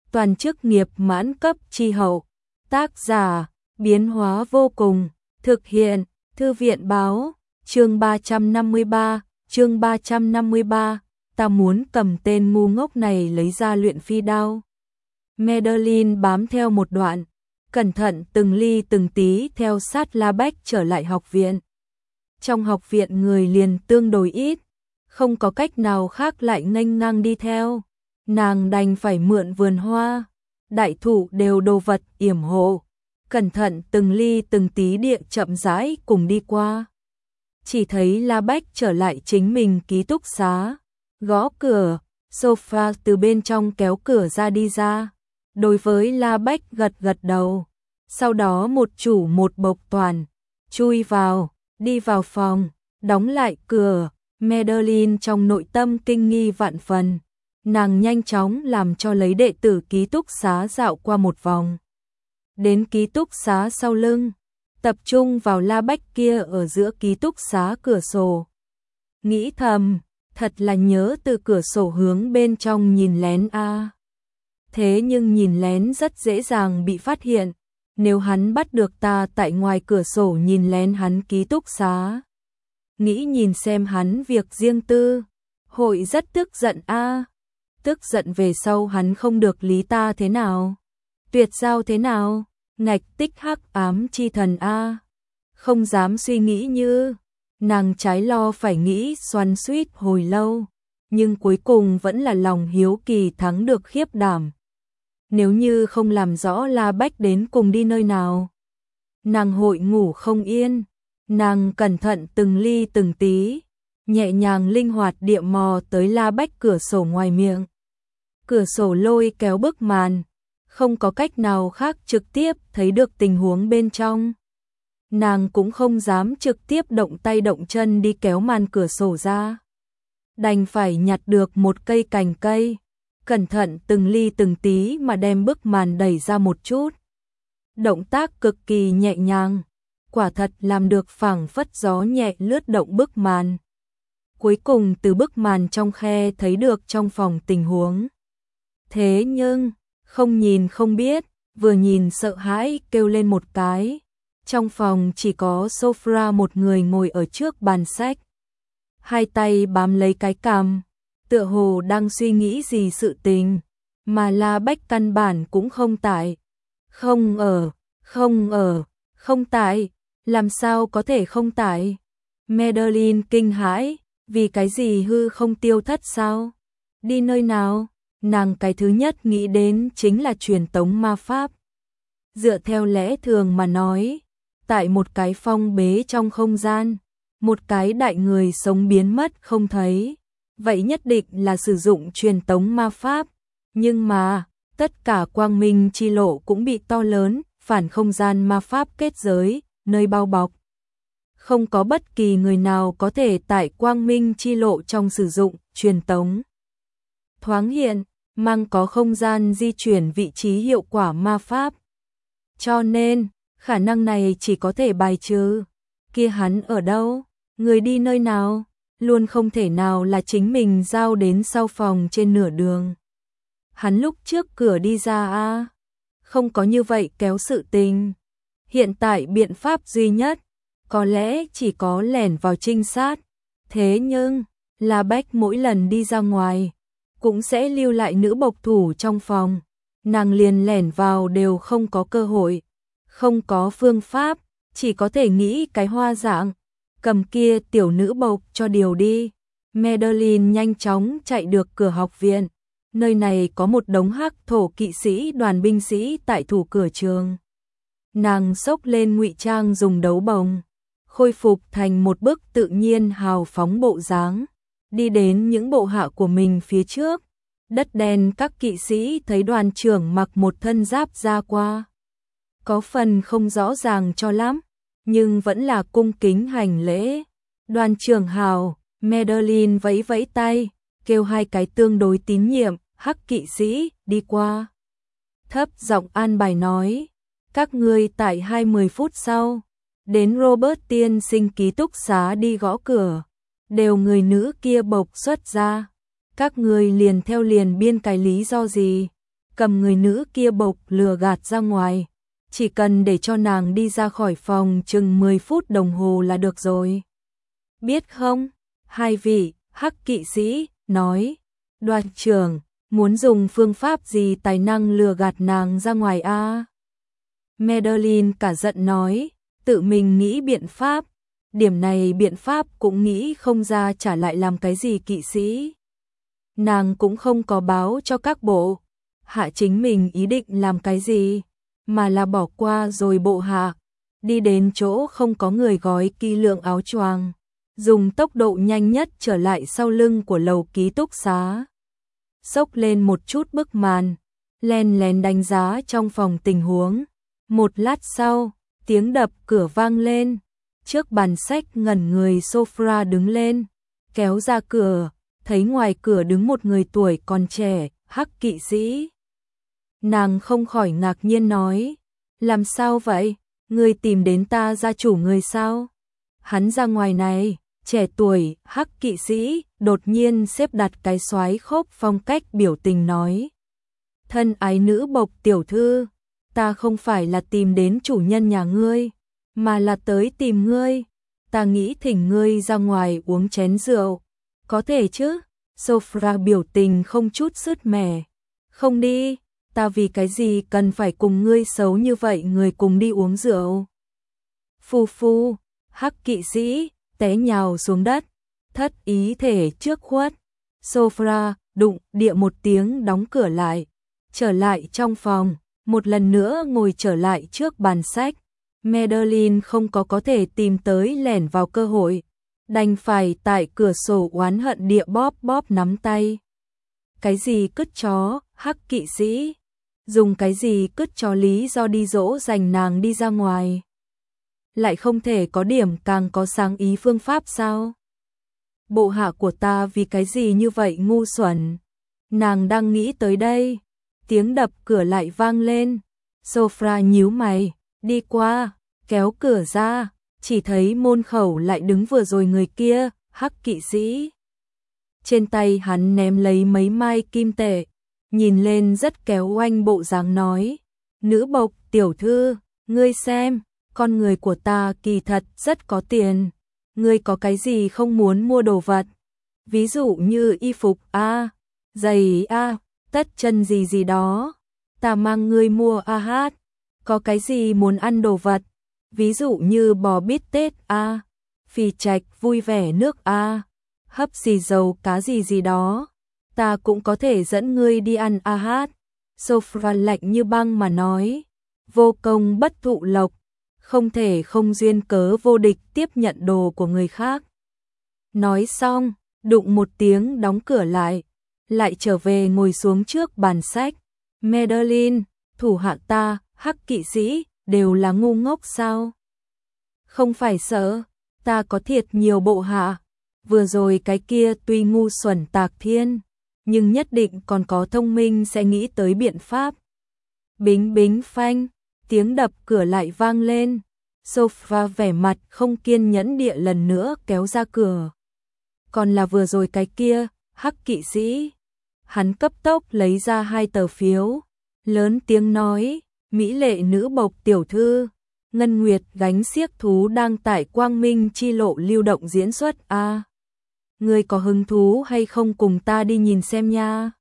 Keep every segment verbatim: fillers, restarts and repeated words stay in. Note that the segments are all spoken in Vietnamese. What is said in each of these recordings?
toàn chức nghiệp mãn cấp chi hậu. Tác giả, biến hóa vô cùng, thực hiện, thư viện báo, chương ba trăm năm mươi ba, chương ba trăm năm mươi ba, ta muốn cầm tên ngu ngốc này lấy ra luyện phi đao. Madeline bám theo một đoạn, cẩn thận từng ly từng tí theo sát La Bách trở lại học viện. Trong học viện người liền tương đối ít, không có cách nào khác lại nghênh ngang đi theo. Nàng đành phải mượn vườn hoa, đại thụ đều đồ vật yểm hộ, cẩn thận từng ly từng tí địa chậm rãi cùng đi qua. Chỉ thấy La Bách trở lại chính mình ký túc xá, gõ cửa, Sophia từ bên trong kéo cửa ra đi ra. Đối với La Bách gật gật đầu, sau đó một chủ một bộc toàn, chui vào, đi vào phòng, đóng lại cửa. Madeline trong nội tâm kinh nghi vạn phần, nàng nhanh chóng làm cho lấy đệ tử ký túc xá dạo qua một vòng. Đến ký túc xá sau lưng, tập trung vào La Bách kia ở giữa ký túc xá cửa sổ. Nghĩ thầm, thật là nhớ từ cửa sổ hướng bên trong nhìn lén a. À. Thế nhưng nhìn lén rất dễ dàng bị phát hiện, nếu hắn bắt được ta tại ngoài cửa sổ nhìn lén hắn ký túc xá. Nghĩ nhìn xem hắn việc riêng tư, hội rất tức giận a. À. Tức giận về sau hắn không được lý ta thế nào? Tuyệt giao thế nào? Ngạch tích hắc ám chi thần a. À. Không dám suy nghĩ như, nàng trái lo phải nghĩ xoắn xuýt hồi lâu, nhưng cuối cùng vẫn là lòng hiếu kỳ thắng được khiếp đảm. Nếu như không làm rõ La Bách đến cùng đi nơi nào, nàng hội ngủ không yên. Nàng cẩn thận từng ly từng tí, nhẹ nhàng linh hoạt địa mò tới La Bách cửa sổ ngoài miệng. Cửa sổ lôi kéo bức màn, không có cách nào khác trực tiếp thấy được tình huống bên trong. Nàng cũng không dám trực tiếp động tay động chân đi kéo màn cửa sổ ra. Đành phải nhặt được một cây cành cây, cẩn thận từng ly từng tí mà đem bức màn đẩy ra một chút. Động tác cực kỳ nhẹ nhàng, quả thật làm được phảng phất gió nhẹ lướt động bức màn. Cuối cùng từ bức màn trong khe thấy được trong phòng tình huống. Thế nhưng, không nhìn không biết, vừa nhìn sợ hãi kêu lên một cái. Trong phòng chỉ có Sophia một người ngồi ở trước bàn sách. Hai tay bám lấy cái cằm, tựa hồ đang suy nghĩ gì sự tình, mà La Bách căn bản cũng không tại. Không ở, không ở, không tại. Làm sao có thể không tại? Madeline kinh hãi, vì cái gì hư không tiêu thất sao? Đi nơi nào? Nàng cái thứ nhất nghĩ đến chính là truyền tống ma pháp. Dựa theo lẽ thường mà nói, tại một cái phong bế trong không gian, một cái đại người sống biến mất không thấy, vậy nhất định là sử dụng truyền tống ma pháp. Nhưng mà, tất cả quang minh chi lộ cũng bị to lớn, phản không gian ma pháp kết giới, nơi bao bọc. Không có bất kỳ người nào có thể tại quang minh chi lộ trong sử dụng truyền tống. Thoáng hiện, mang có không gian di chuyển vị trí hiệu quả ma pháp. Cho nên, khả năng này chỉ có thể bài trừ. Kia hắn ở đâu? Người đi nơi nào? Luôn không thể nào là chính mình giao đến sau phòng trên nửa đường. Hắn lúc trước cửa đi ra a, à? Không có như vậy kéo sự tình. Hiện tại biện pháp duy nhất, có lẽ chỉ có lẻn vào trinh sát. Thế nhưng, La Bách mỗi lần đi ra ngoài, cũng sẽ lưu lại nữ bộc thủ trong phòng. Nàng liền lẻn vào đều không có cơ hội, không có phương pháp, chỉ có thể nghĩ cái hoa dạng, cầm kia tiểu nữ bộc cho điều đi. Madeline nhanh chóng chạy được cửa học viện. Nơi này có một đống hắc thổ kỵ sĩ đoàn binh sĩ tại thủ cửa trường. Nàng xốc lên ngụy trang dùng đấu bồng, khôi phục thành một bức tự nhiên hào phóng bộ dáng, đi đến những bộ hạ của mình phía trước. Đất đen các kỵ sĩ thấy đoàn trưởng mặc một thân giáp ra qua, có phần không rõ ràng cho lắm, nhưng vẫn là cung kính hành lễ. Đoàn trưởng hào, Madeline vẫy vẫy tay, kêu hai cái tương đối tín nhiệm hắc kỵ sĩ đi qua. Thấp giọng an bài nói, các ngươi tại hai mươi phút sau, đến Robert tiên sinh ký túc xá đi gõ cửa, đều người nữ kia bộc xuất ra. Các ngươi liền theo liền biên cái lý do gì, cầm người nữ kia bộc lừa gạt ra ngoài. Chỉ cần để cho nàng đi ra khỏi phòng chừng mười phút đồng hồ là được rồi. Biết không? Hai vị, Hắc kỵ sĩ, nói. Đoàn trưởng, muốn dùng phương pháp gì tài năng lừa gạt nàng ra ngoài a? À? Madeline cả giận nói, tự mình nghĩ biện pháp. Điểm này biện pháp cũng nghĩ không ra, trả lại làm cái gì kỵ sĩ. Nàng cũng không có báo cho các bộ hạ chính mình ý định làm cái gì, mà là bỏ qua rồi bộ hạ, đi đến chỗ không có người gói kỹ lượng áo choàng, dùng tốc độ nhanh nhất trở lại sau lưng của lầu ký túc xá. Xốc lên một chút bức màn, len lén đánh giá trong phòng tình huống. Một lát sau, tiếng đập cửa vang lên. Trước bàn sách ngẩn người Sophia đứng lên, kéo ra cửa, thấy ngoài cửa đứng một người tuổi còn trẻ, Hắc kỵ sĩ. Nàng không khỏi ngạc nhiên nói, làm sao vậy, ngươi tìm đến ta gia chủ người sao? Hắn ra ngoài này, trẻ tuổi, Hắc kỵ sĩ, đột nhiên xếp đặt cái xoái khốc phong cách biểu tình nói. Thân ái nữ bộc tiểu thư, ta không phải là tìm đến chủ nhân nhà ngươi, mà là tới tìm ngươi, ta nghĩ thỉnh ngươi ra ngoài uống chén rượu, có thể chứ? Sophia biểu tình không chút sứt mẻ, không đi, ta vì cái gì cần phải cùng ngươi xấu như vậy người cùng đi uống rượu. Phu phu, Hắc kỵ sĩ, té nhào xuống đất, thất ý thể trước khuất. Sophia đụng địa một tiếng đóng cửa lại, trở lại trong phòng, một lần nữa ngồi trở lại trước bàn sách. Madeline không có có thể tìm tới lẻn vào cơ hội, đành phải tại cửa sổ oán hận địa bóp bóp nắm tay. Cái gì cứt chó, Hắc kỵ sĩ? Dùng cái gì cứt chó lý do đi dỗ dành nàng đi ra ngoài? Lại không thể có điểm càng có sáng ý phương pháp sao? Bộ hạ của ta vì cái gì như vậy ngu xuẩn? Nàng đang nghĩ tới đây, tiếng đập cửa lại vang lên. Sophia nhíu mày, đi qua, kéo cửa ra, chỉ thấy môn khẩu lại đứng vừa rồi người kia, Hắc kỵ sĩ. Trên tay hắn ném lấy mấy mai kim tệ, nhìn lên rất kéo oanh bộ dáng nói, nữ bộc tiểu thư, ngươi xem, con người của ta kỳ thật rất có tiền, ngươi có cái gì không muốn mua đồ vật, ví dụ như y phục a, giày a, tất chân gì gì đó, ta mang ngươi mua a hát, có cái gì muốn ăn đồ vật, ví dụ như bò bít tết a, phì trạch vui vẻ nước a, hấp xì dầu cá gì gì đó, ta cũng có thể dẫn ngươi đi ăn a hát. Sophia lạnh như băng mà nói, vô công bất thụ lộc, không thể không duyên cớ vô địch tiếp nhận đồ của người khác. Nói xong, đụng một tiếng đóng cửa lại, lại trở về ngồi xuống trước bàn sách. Madeline, thủ hạ ta, Hắc kỵ sĩ, đều là ngu ngốc sao? Không phải sợ, ta có thiệt nhiều bộ hạ, vừa rồi cái kia tuy ngu xuẩn tạc thiên, nhưng nhất định còn có thông minh sẽ nghĩ tới biện pháp. Bính bính phanh, tiếng đập cửa lại vang lên. Sophia vẻ mặt không kiên nhẫn địa lần nữa kéo ra cửa. Còn là vừa rồi cái kia, Hắc kỵ sĩ. Hắn cấp tốc lấy ra hai tờ phiếu, lớn tiếng nói, mỹ lệ nữ bộc tiểu thư, Ngân Nguyệt gánh xiếc thú đang tại Quang Minh chi lộ lưu động diễn xuất a. À, ngươi có hứng thú hay không cùng ta đi nhìn xem nha?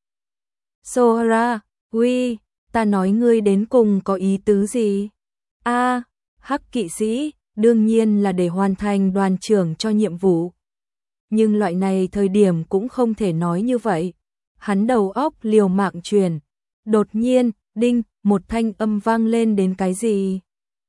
Sohra, uy, ta nói ngươi đến cùng có ý tứ gì? A, à, Hắc kỵ sĩ, đương nhiên là để hoàn thành đoàn trưởng cho nhiệm vụ. Nhưng loại này thời điểm cũng không thể nói như vậy. Hắn đầu óc liều mạng truyền. Đột nhiên, đinh, một thanh âm vang lên đến cái gì?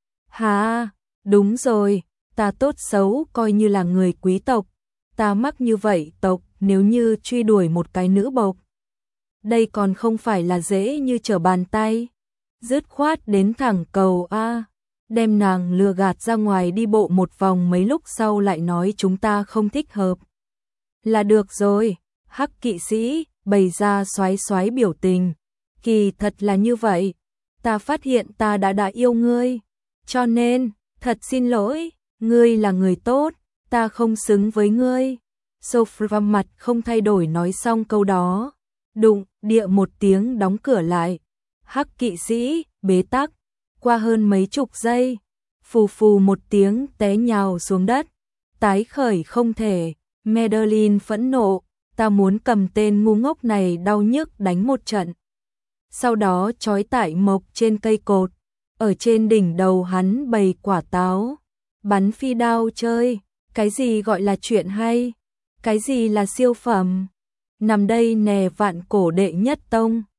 Hà, đúng rồi, ta tốt xấu coi như là người quý tộc. Ta mắc như vậy tộc nếu như truy đuổi một cái nữ bộc. Đây còn không phải là dễ như trở bàn tay. Dứt khoát đến thẳng cầu A. Đem nàng lừa gạt ra ngoài đi bộ một vòng mấy lúc sau lại nói chúng ta không thích hợp. Là được rồi, Hắc kỵ sĩ bày ra xoái xoái biểu tình. Kỳ thật là như vậy, ta phát hiện ta đã đã yêu ngươi, cho nên, thật xin lỗi, ngươi là người tốt, ta không xứng với ngươi. Sophia mặt không thay đổi nói xong câu đó, đụng địa một tiếng đóng cửa lại, Hắc kỵ sĩ, bế tắc, qua hơn mấy chục giây, phù phù một tiếng té nhào xuống đất, tái khởi không thể, Madeline phẫn nộ, ta muốn cầm tên ngu ngốc này đau nhức đánh một trận. Sau đó trói tại mộc trên cây cột, ở trên đỉnh đầu hắn bày quả táo, bắn phi đao chơi, cái gì gọi là chuyện hay, cái gì là siêu phẩm, nằm đây nè vạn cổ đệ nhất tông.